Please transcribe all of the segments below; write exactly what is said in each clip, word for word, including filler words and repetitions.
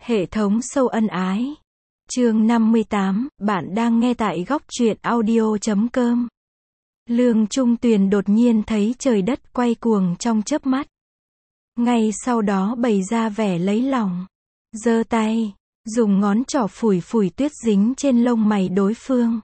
Hệ thống sâu ân ái. Chương năm mươi tám, bạn đang nghe tại góc truyện audio chấm com. Lương Trung Tuyền đột nhiên thấy trời đất quay cuồng trong chớp mắt. Ngay sau đó bày ra vẻ lấy lòng. Giơ tay, dùng ngón trỏ phủi phủi tuyết dính trên lông mày đối phương.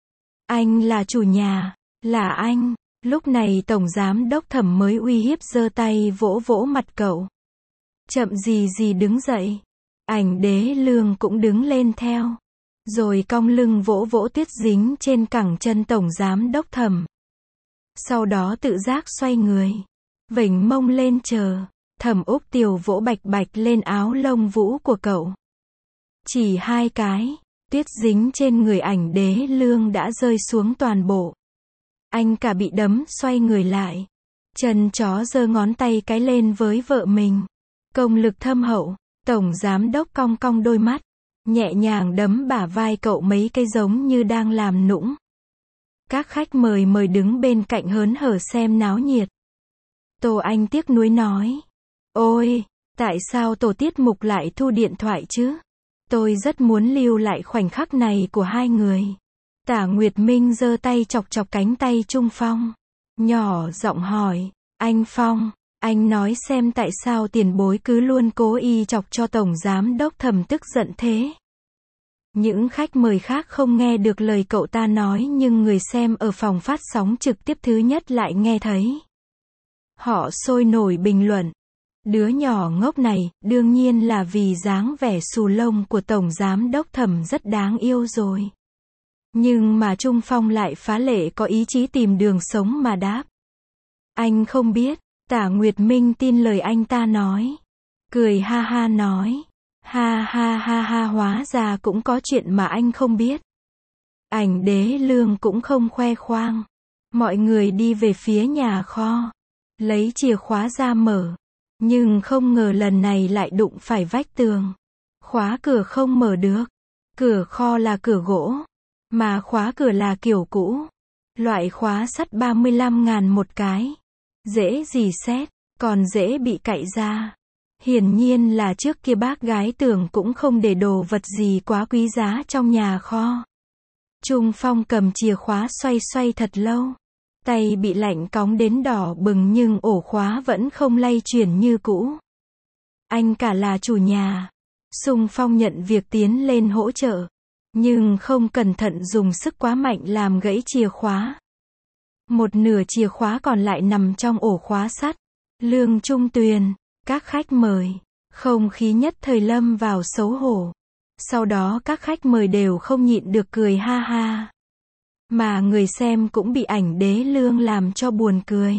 Anh là chủ nhà, là anh. Lúc này Tổng Giám Đốc Thẩm mới uy hiếp giơ tay vỗ vỗ mặt cậu. Chậm gì gì đứng dậy. Ảnh Đế Lương cũng đứng lên theo. Rồi cong lưng vỗ vỗ tuyết dính trên cẳng chân Tổng Giám Đốc Thẩm. Sau đó tự giác xoay người. Vểnh mông lên chờ. Thẩm Úc Tiều vỗ bạch bạch lên áo lông vũ của cậu. Chỉ hai cái, tuyết dính trên người Ảnh Đế Lương đã rơi xuống toàn bộ. Anh cả bị đấm xoay người lại. Chân chó giơ ngón tay cái lên với vợ mình. Công lực thâm hậu. Tổng Giám Đốc cong cong đôi mắt. Nhẹ nhàng đấm bả vai cậu mấy cái giống như đang làm nũng. Các khách mời mời đứng bên cạnh hớn hở xem náo nhiệt. Tô Anh tiếc nuối nói. Ôi, tại sao tổ tiết mục lại thu điện thoại chứ? Tôi rất muốn lưu lại khoảnh khắc này của hai người. Tả Nguyệt Minh giơ tay chọc chọc cánh tay Trung Phong. Nhỏ giọng hỏi, anh Phong, anh nói xem tại sao tiền bối cứ luôn cố ý chọc cho Tổng Giám Đốc Thẩm tức giận thế. Những khách mời khác không nghe được lời cậu ta nói nhưng người xem ở phòng phát sóng trực tiếp thứ nhất lại nghe thấy. Họ sôi nổi bình luận. Đứa nhỏ ngốc này, đương nhiên là vì dáng vẻ xù lông của Tổng Giám Đốc Thẩm rất đáng yêu rồi. Nhưng mà Trung Phong lại phá lệ có ý chí tìm đường sống mà đáp. Anh không biết. Tả Nguyệt Minh tin lời anh ta nói. Cười ha ha nói. Ha ha ha ha, hóa ra cũng có chuyện mà anh không biết. Ảnh Đế Lương cũng không khoe khoang. Mọi người đi về phía nhà kho. Lấy chìa khóa ra mở. Nhưng không ngờ lần này lại đụng phải vách tường. Khóa cửa không mở được. Cửa kho là cửa gỗ. Mà khóa cửa là kiểu cũ. Loại khóa sắt ba mươi lăm ngàn một cái. Dễ gì xét, còn dễ bị cạy ra. Hiển nhiên là trước kia bác gái tưởng cũng không để đồ vật gì quá quý giá trong nhà kho. Trung Phong cầm chìa khóa xoay xoay thật lâu. Tay bị lạnh cóng đến đỏ bừng nhưng ổ khóa vẫn không lay chuyển như cũ. Anh cả là chủ nhà. Xung Phong nhận việc tiến lên hỗ trợ. Nhưng không cẩn thận dùng sức quá mạnh làm gãy chìa khóa. Một nửa chìa khóa còn lại nằm trong ổ khóa sắt. Lương Trung Tuyền, các khách mời. Không khí nhất thời lâm vào xấu hổ. Sau đó các khách mời đều không nhịn được cười ha ha. Mà người xem cũng bị Ảnh Đế Lương làm cho buồn cười.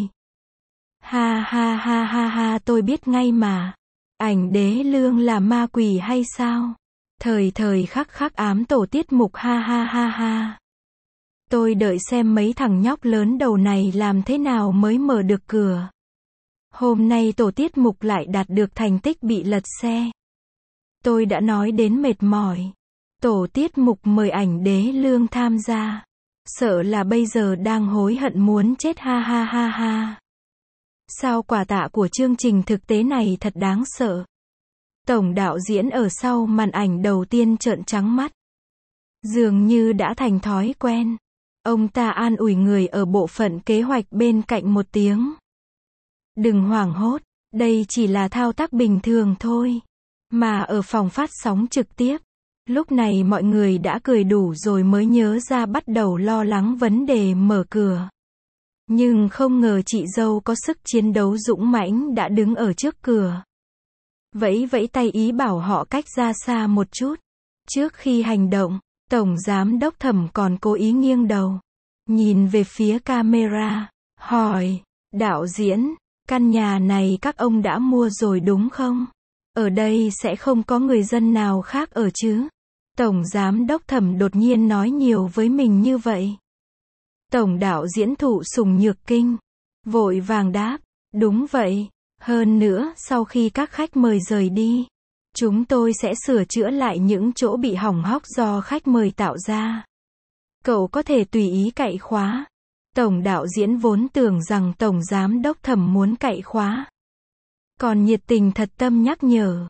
Ha ha ha ha ha, tôi biết ngay mà. Ảnh Đế Lương là ma quỷ hay sao? Thời thời khắc khắc ám tổ tiết mục ha ha ha ha. Tôi đợi xem mấy thằng nhóc lớn đầu này làm thế nào mới mở được cửa. Hôm nay tổ tiết mục lại đạt được thành tích bị lật xe. Tôi đã nói đến mệt mỏi. Tổ tiết mục mời Ảnh Đế Lương tham gia. Sợ là bây giờ đang hối hận muốn chết ha ha ha ha. Sao quả tạ của chương trình thực tế này thật đáng sợ. Tổng đạo diễn ở sau màn ảnh đầu tiên trợn trắng mắt. Dường như đã thành thói quen. Ông ta an ủi người ở bộ phận kế hoạch bên cạnh một tiếng. Đừng hoảng hốt, đây chỉ là thao tác bình thường thôi. Mà ở phòng phát sóng trực tiếp, lúc này mọi người đã cười đủ rồi mới nhớ ra bắt đầu lo lắng vấn đề mở cửa. Nhưng không ngờ chị dâu có sức chiến đấu dũng mãnh đã đứng ở trước cửa. Vẫy vẫy tay ý bảo họ cách ra xa một chút. Trước khi hành động, Tổng Giám Đốc Thẩm còn cố ý nghiêng đầu. Nhìn về phía camera. Hỏi, đạo diễn, căn nhà này các ông đã mua rồi đúng không? Ở đây sẽ không có người dân nào khác ở chứ? Tổng Giám Đốc Thẩm đột nhiên nói nhiều với mình như vậy. Tổng đạo diễn Thụ Sùng Nhược Kinh. Vội vàng đáp. Đúng vậy. Hơn nữa, sau khi các khách mời rời đi, chúng tôi sẽ sửa chữa lại những chỗ bị hỏng hóc do khách mời tạo ra. Cậu có thể tùy ý cạy khóa. Tổng đạo diễn vốn tưởng rằng Tổng Giám Đốc Thẩm muốn cạy khóa. Còn nhiệt tình thật tâm nhắc nhở.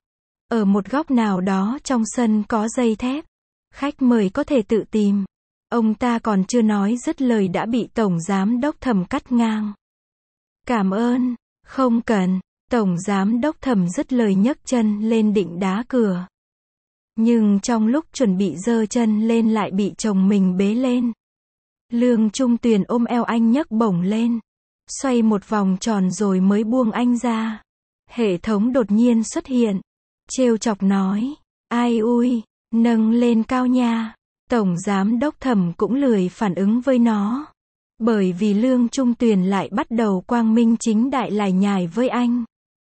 Ở một góc nào đó trong sân có dây thép. Khách mời có thể tự tìm. Ông ta còn chưa nói dứt lời đã bị Tổng Giám Đốc Thẩm cắt ngang. Cảm ơn, không cần. Tổng Giám Đốc Thẩm dứt lời nhấc chân lên định đá cửa. Nhưng trong lúc chuẩn bị giơ chân lên lại bị chồng mình bế lên. Lương Trung Tuyền ôm eo anh nhấc bổng lên. Xoay một vòng tròn rồi mới buông anh ra. Hệ thống đột nhiên xuất hiện. Trêu chọc nói. Ai ui, nâng lên cao nha. Tổng Giám Đốc Thẩm cũng lười phản ứng với nó. Bởi vì Lương Trung Tuyền lại bắt đầu quang minh chính đại lải nhải với anh.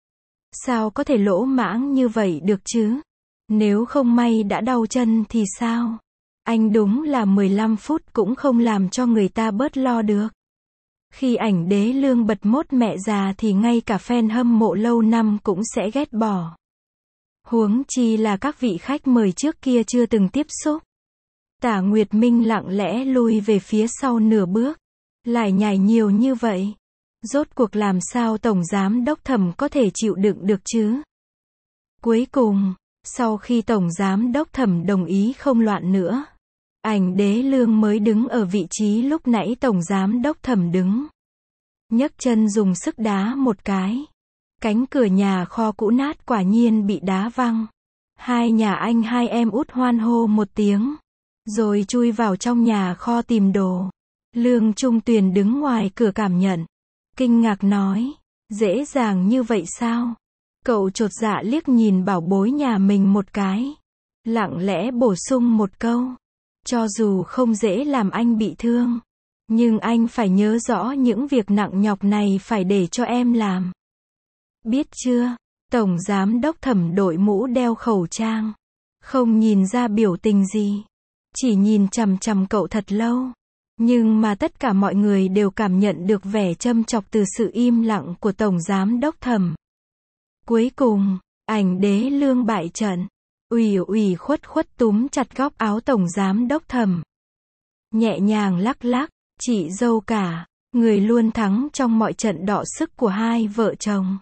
Sao có thể lỗ mãng như vậy được chứ? Nếu không may đã đau chân thì sao? Anh đúng là mười lăm phút cũng không làm cho người ta bớt lo được. Khi ảnh đế Lương bật mốt mẹ già thì ngay cả fan hâm mộ lâu năm cũng sẽ ghét bỏ. Huống chi là các vị khách mời trước kia chưa từng tiếp xúc. Tả Nguyệt Minh lặng lẽ lui về phía sau nửa bước. Lải nhải nhiều như vậy. Rốt cuộc làm sao Tổng Giám Đốc Thẩm có thể chịu đựng được chứ? Cuối cùng, sau khi Tổng Giám Đốc Thẩm đồng ý không loạn nữa, ảnh đế Lương mới đứng ở vị trí lúc nãy Tổng Giám Đốc Thẩm đứng. Nhấc chân dùng sức đá một cái. Cánh cửa nhà kho cũ nát quả nhiên bị đá văng. Hai nhà anh hai em út hoan hô một tiếng. Rồi chui vào trong nhà kho tìm đồ. Lương Trung Tuyền đứng ngoài cửa cảm nhận. Kinh ngạc nói. Dễ dàng như vậy sao? Cậu chột dạ liếc nhìn bảo bối nhà mình một cái. Lặng lẽ bổ sung một câu. Cho dù không dễ làm anh bị thương. Nhưng anh phải nhớ rõ những việc nặng nhọc này phải để cho em làm. Biết chưa? Tổng Giám Đốc Thẩm đội mũ đeo khẩu trang. Không nhìn ra biểu tình gì. Chỉ nhìn chằm chằm cậu thật lâu. Nhưng mà tất cả mọi người đều cảm nhận được vẻ châm chọc từ sự im lặng của Tổng Giám Đốc Thẩm. Cuối cùng, ảnh đế Lương bại trận. Ủy ủy khuất khuất túm chặt góc áo Tổng Giám Đốc Thẩm. Nhẹ nhàng lắc lắc, chị dâu cả, người luôn thắng trong mọi trận đọ sức của hai vợ chồng.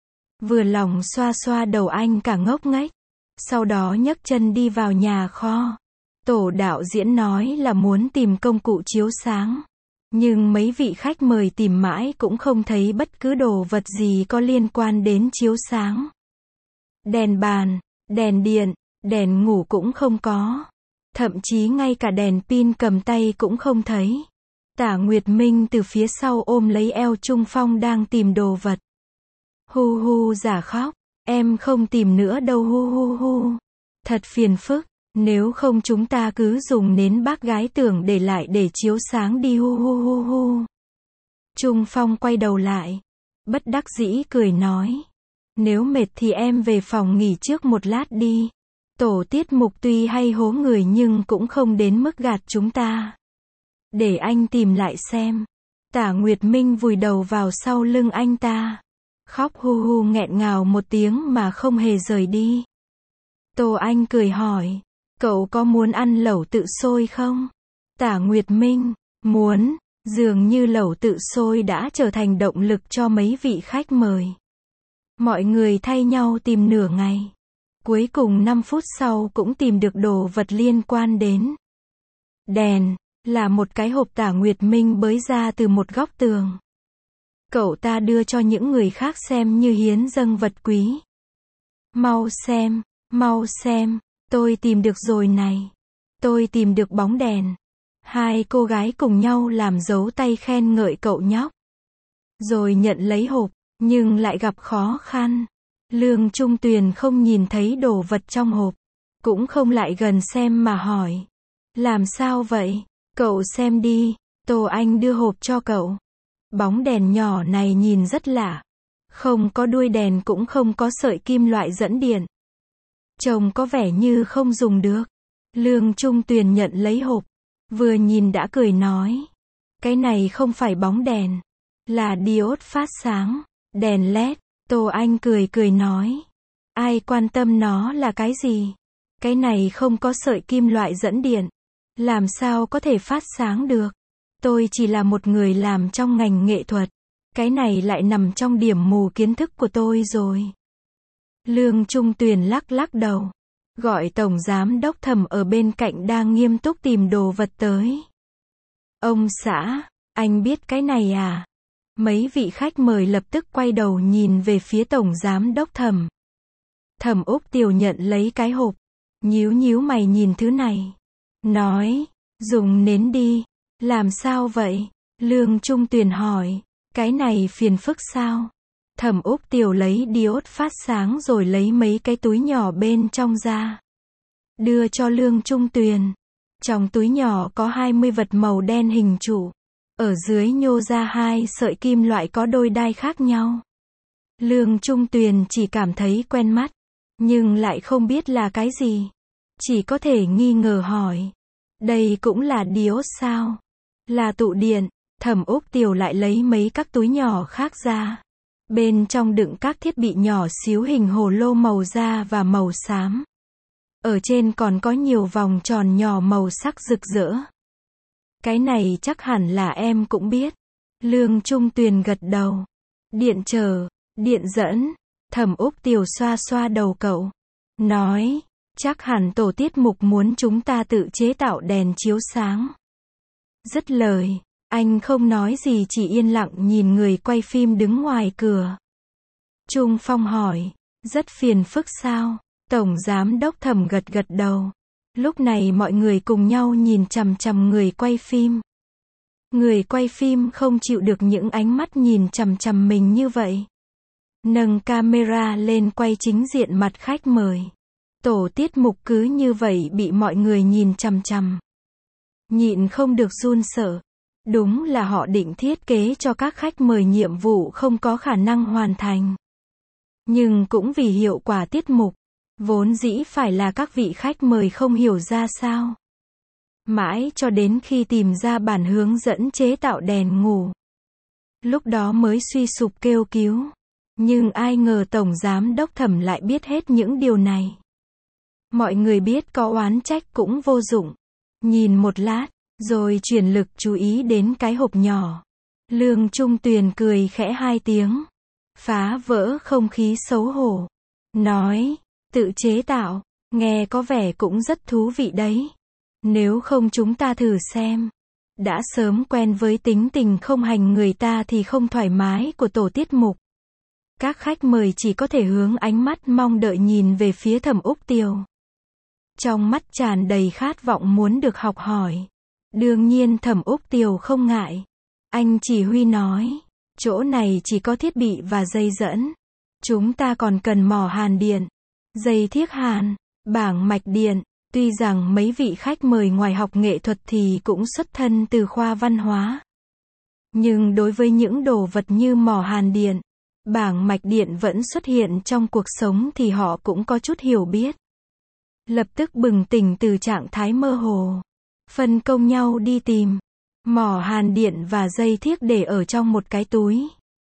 Vừa lòng xoa xoa đầu anh cả ngốc nghếch. Sau đó nhấc chân đi vào nhà kho. Tổ đạo diễn nói là muốn tìm công cụ chiếu sáng. Nhưng mấy vị khách mời tìm mãi cũng không thấy bất cứ đồ vật gì có liên quan đến chiếu sáng. Đèn bàn, đèn điện, đèn ngủ cũng không có. Thậm chí ngay cả đèn pin cầm tay cũng không thấy. Tả Nguyệt Minh từ phía sau ôm lấy eo Trung Phong đang tìm đồ vật. Hu hu giả khóc. Em không tìm nữa đâu hu hu hu. Thật phiền phức. Nếu không chúng ta cứ dùng nến bác gái tưởng để lại để chiếu sáng đi hu hu hu hu. Trung Phong quay đầu lại. Bất đắc dĩ cười nói. Nếu mệt thì em về phòng nghỉ trước một lát đi. Tổ tiết mục tuy hay hố người nhưng cũng không đến mức gạt chúng ta. Để anh tìm lại xem. Tả Nguyệt Minh vùi đầu vào sau lưng anh ta. Khóc hu hu nghẹn ngào một tiếng mà không hề rời đi. Tô Anh cười hỏi. Cậu có muốn ăn lẩu tự sôi không? Tả Nguyệt Minh. Muốn. Dường như lẩu tự sôi đã trở thành động lực cho mấy vị khách mời. Mọi người thay nhau tìm nửa ngày. Cuối cùng năm phút sau cũng tìm được đồ vật liên quan đến. Đèn. Là một cái hộp Tả Nguyệt Minh bới ra từ một góc tường. Cậu ta đưa cho những người khác xem như hiến dâng vật quý. Mau xem, mau xem, tôi tìm được rồi này. Tôi tìm được bóng đèn. Hai cô gái cùng nhau làm dấu tay khen ngợi cậu nhóc. Rồi nhận lấy hộp, nhưng lại gặp khó khăn. Lương Trung Tuyền không nhìn thấy đồ vật trong hộp. Cũng không lại gần xem mà hỏi. Làm sao vậy? Cậu xem đi. Tô Anh đưa hộp cho cậu. Bóng đèn nhỏ này nhìn rất lạ. Không có đuôi đèn cũng không có sợi kim loại dẫn điện. Trông có vẻ như không dùng được. Lương Trung Tuyền nhận lấy hộp. Vừa nhìn đã cười nói. Cái này không phải bóng đèn. Là diode phát sáng. Đèn led. Tô Anh cười cười nói. Ai quan tâm nó là cái gì? Cái này không có sợi kim loại dẫn điện. Làm sao có thể phát sáng được? Tôi chỉ là một người làm trong ngành nghệ thuật. Cái này lại nằm trong điểm mù kiến thức của tôi rồi. Lương Trung Tuyền lắc lắc đầu, gọi tổng giám đốc Thẩm ở bên cạnh đang nghiêm túc tìm đồ vật tới. Ông xã, anh biết cái này à? Mấy vị khách mời lập tức quay đầu nhìn về phía tổng giám đốc Thẩm. Thẩm Úc Tiều nhận lấy cái hộp, nhíu nhíu mày nhìn thứ này, nói, dùng nến đi. Làm sao vậy? Lương Trung Tuyền hỏi, cái này phiền phức sao? Thẩm Úc Tiều lấy diode phát sáng rồi lấy mấy cái túi nhỏ bên trong ra, đưa cho Lương Trung Tuyền. Trong túi nhỏ có hai mươi vật màu đen hình trụ, ở dưới nhô ra hai sợi kim loại có đôi đai khác nhau. Lương Trung Tuyền chỉ cảm thấy quen mắt, nhưng lại không biết là cái gì. Chỉ có thể nghi ngờ hỏi, đây cũng là diode sao? Là tụ điện. Thẩm Úc Tiều lại lấy mấy các túi nhỏ khác ra. Bên trong đựng các thiết bị nhỏ xíu hình hồ lô màu da và màu xám. Ở trên còn có nhiều vòng tròn nhỏ màu sắc rực rỡ. Cái này chắc hẳn là em cũng biết. Lương Trung Tuyền gật đầu. Điện trở, điện dẫn. Thẩm Úc Tiều xoa xoa đầu cậu, nói, chắc hẳn tổ tiết mục muốn chúng ta tự chế tạo đèn chiếu sáng. Dứt lời, anh không nói gì, chỉ yên lặng nhìn người quay phim đứng ngoài cửa. Trung Phong hỏi, rất phiền phức sao? Tổng giám đốc Thẩm gật gật đầu. Lúc này mọi người cùng nhau nhìn chằm chằm người quay phim. Người quay phim không chịu được những ánh mắt nhìn chằm chằm mình như vậy. Nâng camera lên quay chính diện mặt khách mời. Tổ tiết mục cứ như vậy bị mọi người nhìn chằm chằm. Nhịn không được run sợ. Đúng là họ định thiết kế cho các khách mời nhiệm vụ không có khả năng hoàn thành. Nhưng cũng vì hiệu quả tiết mục, vốn dĩ phải là các vị khách mời không hiểu ra sao. Mãi cho đến khi tìm ra bản hướng dẫn chế tạo đèn ngủ. Lúc đó mới suy sụp kêu cứu. Nhưng ai ngờ Tổng Giám đốc Thẩm lại biết hết những điều này. Mọi người biết có oán trách cũng vô dụng. Nhìn một lát, rồi chuyển lực chú ý đến cái hộp nhỏ. Lương Trung Tuyền cười khẽ hai tiếng. Phá vỡ không khí xấu hổ. Nói, tự chế tạo, nghe có vẻ cũng rất thú vị đấy. Nếu không chúng ta thử xem. Đã sớm quen với tính tình không hành người ta thì không thoải mái của tổ tiết mục. Các khách mời chỉ có thể hướng ánh mắt mong đợi nhìn về phía Thẩm Úc Tiều. Trong mắt tràn đầy khát vọng muốn được học hỏi. Đương nhiên Thẩm Úc Tiều không ngại. Anh chỉ huy nói, chỗ này chỉ có thiết bị và dây dẫn. Chúng ta còn cần mỏ hàn điện, dây thiếc hàn, bảng mạch điện. Tuy rằng mấy vị khách mời ngoài học nghệ thuật thì cũng xuất thân từ khoa văn hóa. Nhưng đối với những đồ vật như mỏ hàn điện, bảng mạch điện vẫn xuất hiện trong cuộc sống thì họ cũng có chút hiểu biết. Lập tức bừng tỉnh từ trạng thái mơ hồ. Phân công nhau đi tìm mỏ hàn điện và dây thiếc để ở trong một cái túi.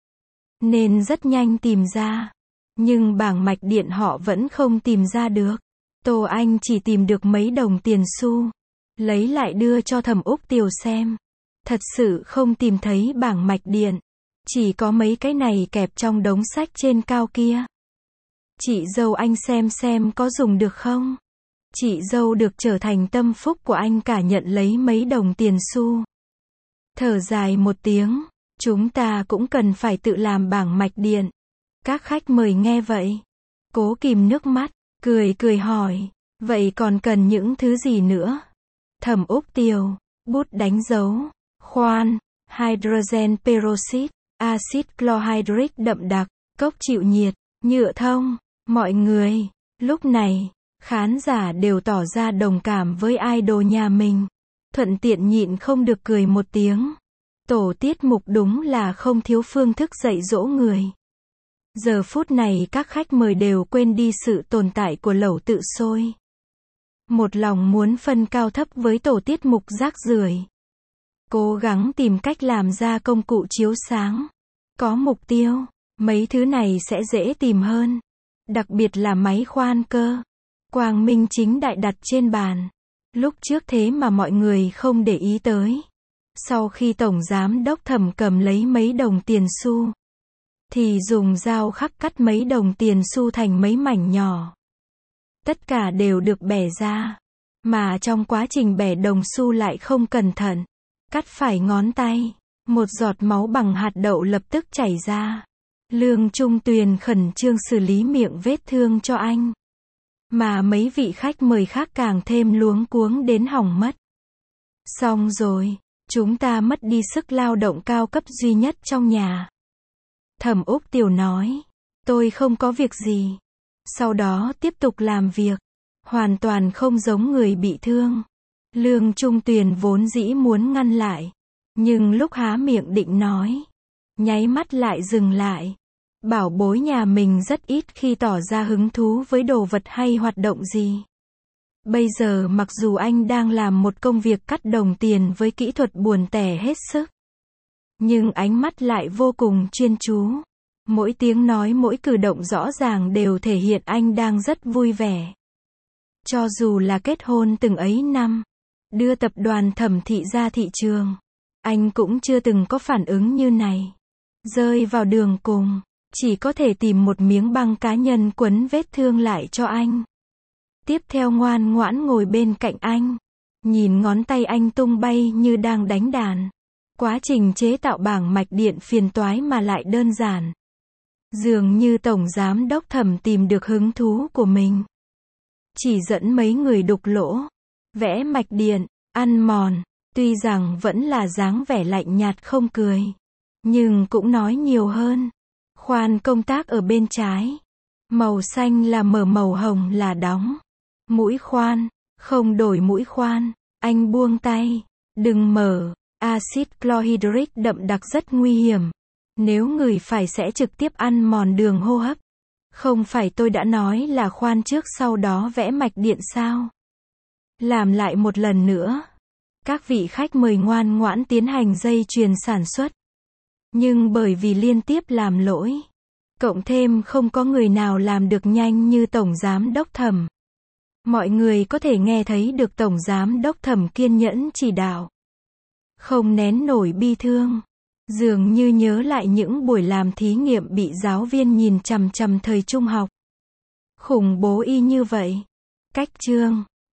Nên rất nhanh tìm ra. Nhưng bảng mạch điện họ vẫn không tìm ra được. Tô Anh chỉ tìm được mấy đồng tiền xu. Lấy lại đưa cho Thẩm Úc Tiều xem. Thật sự không tìm thấy bảng mạch điện. Chỉ có mấy cái này kẹp trong đống sách trên cao kia. Chị dâu anh xem xem có dùng được không? Chị dâu được trở thành tâm phúc của anh cả nhận lấy mấy đồng tiền xu. Thở dài một tiếng. Chúng ta cũng cần phải tự làm bảng mạch điện. Các khách mời nghe vậy. Cố kìm nước mắt. Cười cười hỏi. Vậy còn cần những thứ gì nữa? Thẩm Úc Tiều. Bút đánh dấu. Khoan. Hydrogen peroxide. Axit chlorhydric đậm đặc. Cốc chịu nhiệt. Nhựa thông. Mọi người. Lúc này, khán giả đều tỏ ra đồng cảm với idol nhà mình. Thuận tiện nhịn không được cười một tiếng. Tổ tiết mục đúng là không thiếu phương thức dạy dỗ người. Giờ phút này các khách mời đều quên đi sự tồn tại của lẩu tự sôi. Một lòng muốn phân cao thấp với tổ tiết mục rác rưởi. Cố gắng tìm cách làm ra công cụ chiếu sáng. Có mục tiêu, mấy thứ này sẽ dễ tìm hơn. Đặc biệt là máy khoan cơ. Quang minh chính đại đặt trên bàn. Lúc trước thế mà mọi người không để ý tới. Sau khi Tổng Giám đốc Thẩm cầm lấy mấy đồng tiền xu, thì dùng dao khắc cắt mấy đồng tiền xu thành mấy mảnh nhỏ. Tất cả đều được bẻ ra. Mà trong quá trình bẻ đồng xu lại không cẩn thận. Cắt phải ngón tay. Một giọt máu bằng hạt đậu lập tức chảy ra. Lương Trung Tuyền khẩn trương xử lý miệng vết thương cho anh. Mà mấy vị khách mời khác càng thêm luống cuống đến hỏng mất. Xong rồi, chúng ta mất đi sức lao động cao cấp duy nhất trong nhà. Thẩm Úc Tiểu nói, tôi không có việc gì. Sau đó tiếp tục làm việc. Hoàn toàn không giống người bị thương. Lương Trung Tuyền vốn dĩ muốn ngăn lại. Nhưng lúc há miệng định nói, nháy mắt lại dừng lại. Bảo bối nhà mình rất ít khi tỏ ra hứng thú với đồ vật hay hoạt động gì. Bây giờ mặc dù anh đang làm một công việc cắt đồng tiền với kỹ thuật buồn tẻ hết sức, nhưng ánh mắt lại vô cùng chuyên chú. Mỗi tiếng nói mỗi cử động rõ ràng đều thể hiện anh đang rất vui vẻ. Cho dù là kết hôn từng ấy năm, đưa tập đoàn Thẩm thị ra thị trường, anh cũng chưa từng có phản ứng như này. Rơi vào đường cùng, chỉ có thể tìm một miếng băng cá nhân quấn vết thương lại cho anh. Tiếp theo ngoan ngoãn ngồi bên cạnh anh. Nhìn ngón tay anh tung bay như đang đánh đàn. Quá trình chế tạo bảng mạch điện phiền toái mà lại đơn giản. Dường như Tổng Giám Đốc Thẩm tìm được hứng thú của mình. Chỉ dẫn mấy người đục lỗ, vẽ mạch điện, ăn mòn. Tuy rằng vẫn là dáng vẻ lạnh nhạt không cười, nhưng cũng nói nhiều hơn. Khoan công tác ở bên trái. Màu xanh là mở, màu hồng là đóng. Mũi khoan, không đổi mũi khoan. Anh buông tay. Đừng mở. Axit chlorhydric đậm đặc rất nguy hiểm. Nếu ngửi phải sẽ trực tiếp ăn mòn đường hô hấp. Không phải tôi đã nói là khoan trước sau đó vẽ mạch điện sao? Làm lại một lần nữa. Các vị khách mời ngoan ngoãn tiến hành dây chuyền sản xuất. Nhưng bởi vì liên tiếp làm lỗi, cộng thêm không có người nào làm được nhanh như Tổng Giám Đốc Thẩm. Mọi người có thể nghe thấy được Tổng Giám Đốc Thẩm kiên nhẫn chỉ đạo. Không nén nổi bi thương. Dường như nhớ lại những buổi làm thí nghiệm bị giáo viên nhìn chằm chằm thời trung học. Khủng bố y như vậy. Cách chương